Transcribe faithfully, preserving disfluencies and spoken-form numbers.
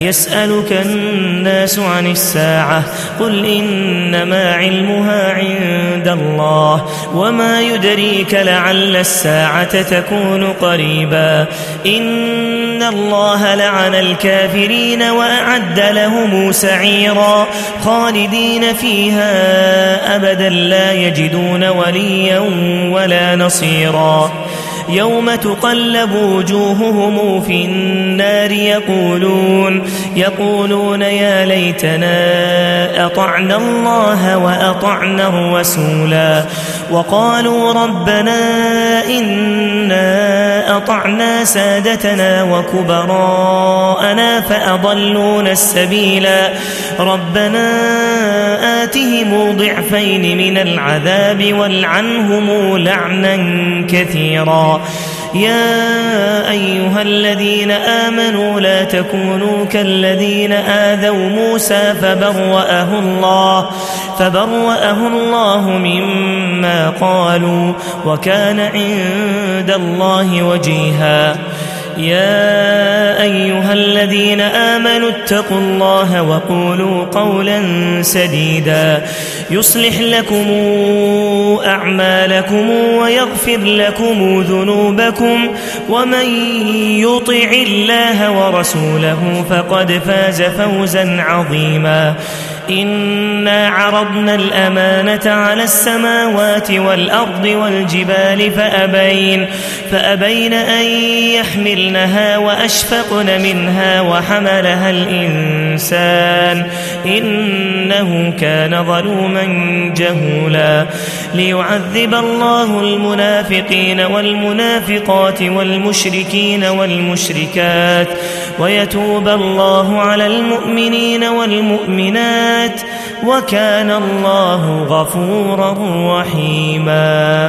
يسألك الناس عن الساعة قل إنما علمها عند الله وما يدريك لعل الساعة تكون قريبا إن الله لعن الكافرين وأعد لهم سعيرا خالدين فيها أبدا لا يجدون وليا ولا نصيرا يوم تقلب وجوههم في النار يقولون يقولون يا ليتنا أطعنا الله وأطعنا الرسولا وقالوا ربنا إنا أطعنا سادتنا وكبراءنا فأضلونا السبيلا ربنا آتهم ضعفين من العذاب والعنهم لعنا كثيرا يا أيها الذين آمنوا لا تكونوا كالذين آذوا موسى فبرأه الله فبرأه الله مما قالوا وكان عند الله وجيها يا أيها الذين آمنوا اتقوا الله وقولوا قولا سديدا يصلح لكم أعمالكم ويغفر لكم ذنوبكم ومن يطع الله ورسوله فقد فاز فوزا عظيما إنا عرضنا الأمانة على السماوات والأرض والجبال فأبين, فأبين أن يحملنها وأشفقن منها وحملها الإنسان إنه كان ظلوما جهولا ليعذب الله المنافقين والمنافقات والمشركين والمشركات ويتوب الله على المؤمنين والمؤمنات وكان الله غفورا رحيما